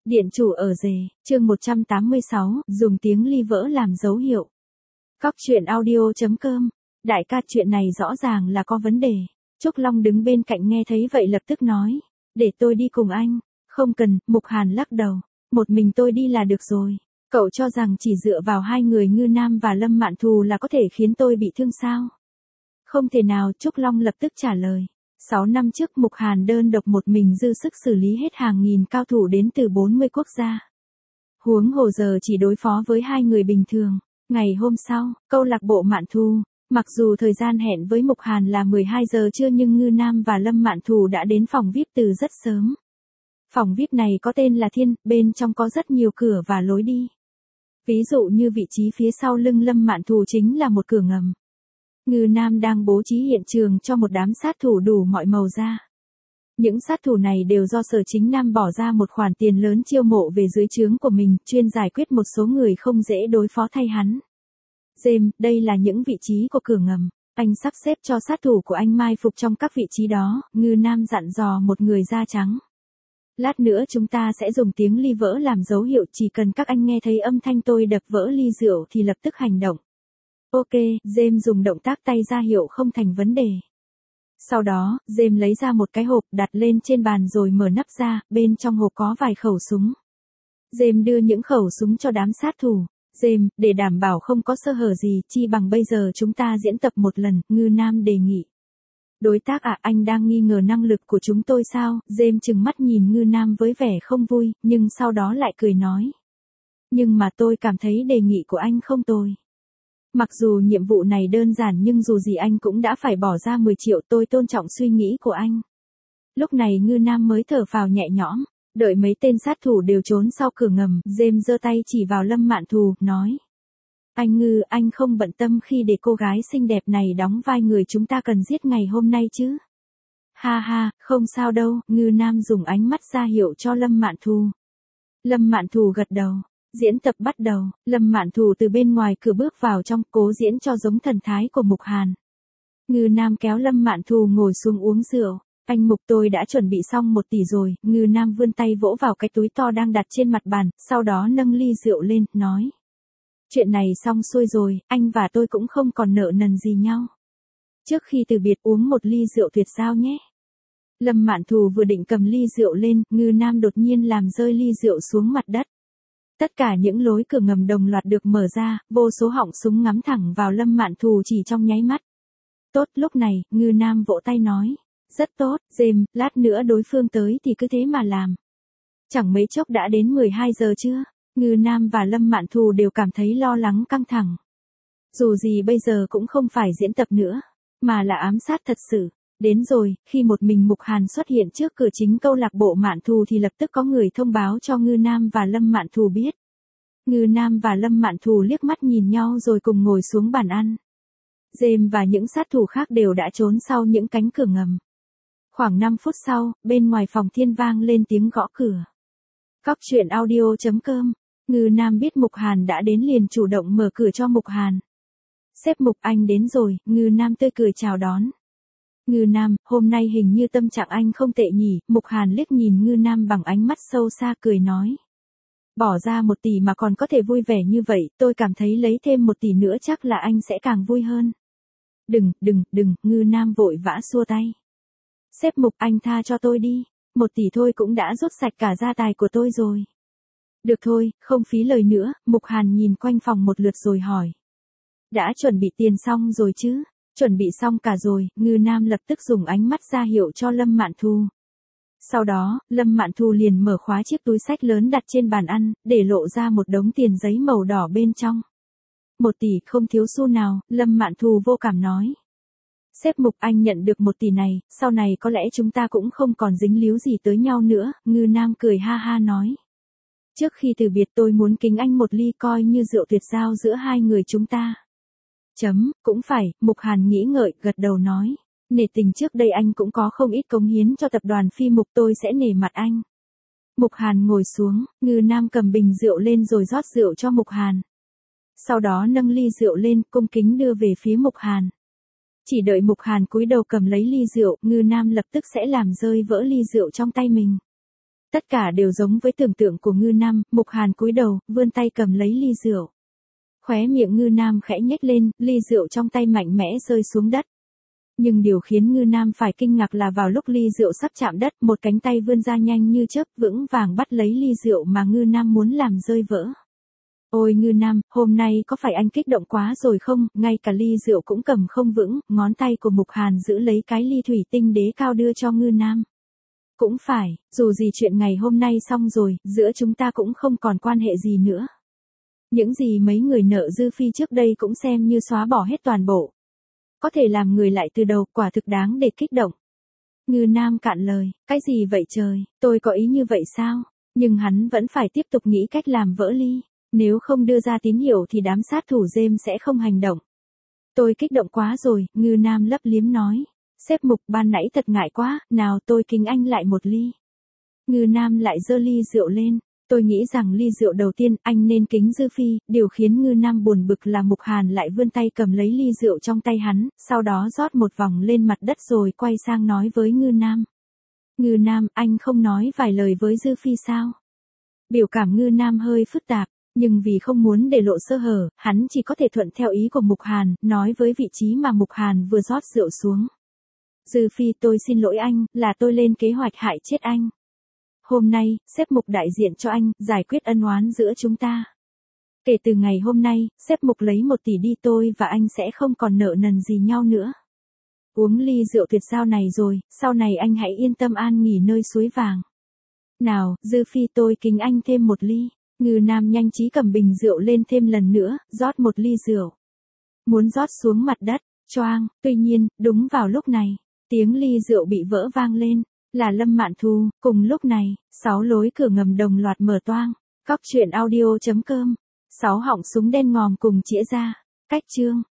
Điện chủ ở rể, chương 186, dùng tiếng ly vỡ làm dấu hiệu. Cóc truyện audio.com. Đại ca, chuyện này rõ ràng là có vấn đề. Trúc Long đứng bên cạnh nghe thấy vậy lập tức nói, để tôi đi cùng anh. Không cần, Mục Hàn lắc đầu, một mình tôi đi là được rồi. Cậu cho rằng chỉ dựa vào hai người Ngư Nam và Lâm Mạn Thù là có thể khiến tôi bị thương sao? Không thể nào, Trúc Long lập tức trả lời. 6 năm trước Mục Hàn đơn độc một mình dư sức xử lý hết hàng nghìn cao thủ đến từ 40 quốc gia. Huống hồ giờ chỉ đối phó với hai người bình thường. Ngày hôm sau, câu lạc bộ Mạn Thù, mặc dù thời gian hẹn với Mục Hàn là 12 giờ trưa nhưng Ngư Nam và Lâm Mạn Thù đã đến phòng VIP từ rất sớm. Phòng VIP này có tên là Thiên, bên trong có rất nhiều cửa và lối đi. Ví dụ như vị trí phía sau lưng Lâm Mạn Thù chính là một cửa ngầm. Ngư Nam đang bố trí hiện trường cho một đám sát thủ đủ mọi màu da. Những sát thủ này đều do Sở Chính Nam bỏ ra một khoản tiền lớn chiêu mộ về dưới trướng của mình, chuyên giải quyết một số người không dễ đối phó thay hắn. James, đây là những vị trí của cửa ngầm. Anh sắp xếp cho sát thủ của anh mai phục trong các vị trí đó, Ngư Nam dặn dò một người da trắng. Lát nữa chúng ta sẽ dùng tiếng ly vỡ làm dấu hiệu, chỉ cần các anh nghe thấy âm thanh tôi đập vỡ ly rượu thì lập tức hành động. Ok, James dùng động tác tay ra hiệu không thành vấn đề. Sau đó, James lấy ra một cái hộp đặt lên trên bàn rồi mở nắp ra, bên trong hộp có vài khẩu súng. James đưa những khẩu súng cho đám sát thủ. James, để đảm bảo không có sơ hở gì, chi bằng bây giờ chúng ta diễn tập một lần, Ngư Nam đề nghị. Đối tác à, anh đang nghi ngờ năng lực của chúng tôi sao? James trừng mắt nhìn Ngư Nam với vẻ không vui, nhưng sau đó lại cười nói. Nhưng mà tôi cảm thấy đề nghị của anh không tồi. Mặc dù nhiệm vụ này đơn giản nhưng dù gì anh cũng đã phải bỏ ra 10 triệu, tôi tôn trọng suy nghĩ của anh. Lúc này Ngư Nam mới thở phào nhẹ nhõm, đợi mấy tên sát thủ đều trốn sau cửa ngầm, James giơ tay chỉ vào Lâm Mạn Thù, nói. Anh Ngư, anh không bận tâm khi để cô gái xinh đẹp này đóng vai người chúng ta cần giết ngày hôm nay chứ? Ha ha, không sao đâu, Ngư Nam dùng ánh mắt ra hiệu cho Lâm Mạn Thù. Lâm Mạn Thù gật đầu. Diễn tập bắt đầu, Lâm Mạn Thù từ bên ngoài cửa bước vào trong, cố diễn cho giống thần thái của Mục Hàn. Ngư Nam kéo Lâm Mạn Thù ngồi xuống uống rượu. Anh Mục, tôi đã chuẩn bị xong 1 tỷ rồi. Ngư Nam vươn tay vỗ vào cái túi to đang đặt trên mặt bàn, sau đó nâng ly rượu lên, nói. Chuyện này xong xuôi rồi, anh và tôi cũng không còn nợ nần gì nhau. Trước khi từ biệt uống một ly rượu tuyệt giao nhé. Lâm Mạn Thù vừa định cầm ly rượu lên, Ngư Nam đột nhiên làm rơi ly rượu xuống mặt đất. Tất cả những lối cửa ngầm đồng loạt được mở ra, vô số họng súng ngắm thẳng vào Lâm Mạn Thù chỉ trong nháy mắt. Tốt, lúc này, Ngư Nam vỗ tay nói. Rất tốt, James, lát nữa đối phương tới thì cứ thế mà làm. Chẳng mấy chốc đã đến 12 giờ chưa? Ngư Nam và Lâm Mạn Thù đều cảm thấy lo lắng căng thẳng. Dù gì bây giờ cũng không phải diễn tập nữa, mà là ám sát thật sự. Đến rồi, khi một mình Mục Hàn xuất hiện trước cửa chính câu lạc bộ Mạn Thù thì lập tức có người thông báo cho Ngư Nam và Lâm Mạn Thù biết. Ngư Nam và Lâm Mạn Thù liếc mắt nhìn nhau rồi cùng ngồi xuống bàn ăn. James và những sát thủ khác đều đã trốn sau những cánh cửa ngầm. Khoảng 5 phút sau, bên ngoài phòng Thiên vang lên tiếng gõ cửa. Cóc truyện audio.com. Ngư Nam biết Mục Hàn đã đến liền chủ động mở cửa cho Mục Hàn. Sếp Mục, anh đến rồi, Ngư Nam tươi cười chào đón. Ngư Nam, hôm nay hình như tâm trạng anh không tệ nhỉ? Mục Hàn liếc nhìn Ngư Nam bằng ánh mắt sâu xa cười nói. Bỏ ra 1 tỷ mà còn có thể vui vẻ như vậy, tôi cảm thấy lấy thêm 1 tỷ nữa chắc là anh sẽ càng vui hơn. Đừng, Ngư Nam vội vã xua tay. Sếp Mục, anh tha cho tôi đi, 1 tỷ thôi cũng đã rút sạch cả gia tài của tôi rồi. Được thôi, không phí lời nữa, Mục Hàn nhìn quanh phòng một lượt rồi hỏi. Đã chuẩn bị tiền xong rồi chứ? Chuẩn bị xong cả rồi, Ngư Nam lập tức dùng ánh mắt ra hiệu cho Lâm Mạn Thù. Sau đó, Lâm Mạn Thù liền mở khóa chiếc túi xách lớn đặt trên bàn ăn, để lộ ra một đống tiền giấy màu đỏ bên trong. 1 tỷ không thiếu xu nào, Lâm Mạn Thù vô cảm nói. Sếp Mục, anh nhận được 1 tỷ này, sau này có lẽ chúng ta cũng không còn dính líu gì tới nhau nữa, Ngư Nam cười ha ha nói. Trước khi từ biệt tôi muốn kính anh một ly coi như rượu tuyệt giao giữa hai người chúng ta. Cũng phải, Mục Hàn nghĩ ngợi, gật đầu nói. Nể tình trước đây anh cũng có không ít cống hiến cho tập đoàn Phi Mục, tôi sẽ nể mặt anh. Mục Hàn ngồi xuống, Ngư Nam cầm bình rượu lên rồi rót rượu cho Mục Hàn. Sau đó nâng ly rượu lên, cung kính đưa về phía Mục Hàn. Chỉ đợi Mục Hàn cúi đầu cầm lấy ly rượu, Ngư Nam lập tức sẽ làm rơi vỡ ly rượu trong tay mình. Tất cả đều giống với tưởng tượng của Ngư Nam, Mục Hàn cúi đầu, vươn tay cầm lấy ly rượu. Khóe miệng Ngư Nam khẽ nhếch lên, ly rượu trong tay mạnh mẽ rơi xuống đất. Nhưng điều khiến Ngư Nam phải kinh ngạc là vào lúc ly rượu sắp chạm đất, một cánh tay vươn ra nhanh như chớp, vững vàng bắt lấy ly rượu mà Ngư Nam muốn làm rơi vỡ. Ôi Ngư Nam, hôm nay có phải anh kích động quá rồi không, ngay cả ly rượu cũng cầm không vững, ngón tay của Mục Hàn giữ lấy cái ly thủy tinh đế cao đưa cho Ngư Nam. Cũng phải, dù gì chuyện ngày hôm nay xong rồi, giữa chúng ta cũng không còn quan hệ gì nữa. Những gì mấy người nợ Dư Phi trước đây cũng xem như xóa bỏ hết toàn bộ. Có thể làm người lại từ đầu, quả thực đáng để kích động. Ngư Nam cạn lời, cái gì vậy trời, tôi có ý như vậy sao? Nhưng hắn vẫn phải tiếp tục nghĩ cách làm vỡ ly. Nếu không đưa ra tín hiệu thì đám sát thủ James sẽ không hành động. Tôi kích động quá rồi, Ngư Nam lấp liếm nói. Sếp Mục, ban nãy thật ngại quá, nào tôi kính anh lại một ly. Ngư Nam lại giơ ly rượu lên. Tôi nghĩ rằng ly rượu đầu tiên anh nên kính Dư Phi, điều khiến Ngư Nam buồn bực là Mục Hàn lại vươn tay cầm lấy ly rượu trong tay hắn, sau đó rót một vòng lên mặt đất rồi quay sang nói với Ngư Nam. Ngư Nam, anh không nói vài lời với Dư Phi sao? Biểu cảm Ngư Nam hơi phức tạp, nhưng vì không muốn để lộ sơ hở, hắn chỉ có thể thuận theo ý của Mục Hàn, nói với vị trí mà Mục Hàn vừa rót rượu xuống. Dư Phi, tôi xin lỗi anh, là tôi lên kế hoạch hại chết anh. Hôm nay, sếp Mục đại diện cho anh, giải quyết ân oán giữa chúng ta. Kể từ ngày hôm nay, sếp Mục lấy 1 tỷ đi, tôi và anh sẽ không còn nợ nần gì nhau nữa. Uống ly rượu tuyệt giao này rồi, sau này anh hãy yên tâm an nghỉ nơi suối vàng. Nào, Dư Phi, tôi kính anh thêm 1 ly. Ngư Nam nhanh trí cầm bình rượu lên thêm lần nữa, rót 1 ly rượu. Muốn rót xuống mặt đất, choang, tuy nhiên, đúng vào lúc này, tiếng ly rượu bị vỡ vang lên, là Lâm Mạn Thu, cùng lúc này, 6 lối cửa ngầm đồng loạt mở toang, cóc truyện audio.com, 6 họng súng đen ngòm cùng chĩa ra, cách chương.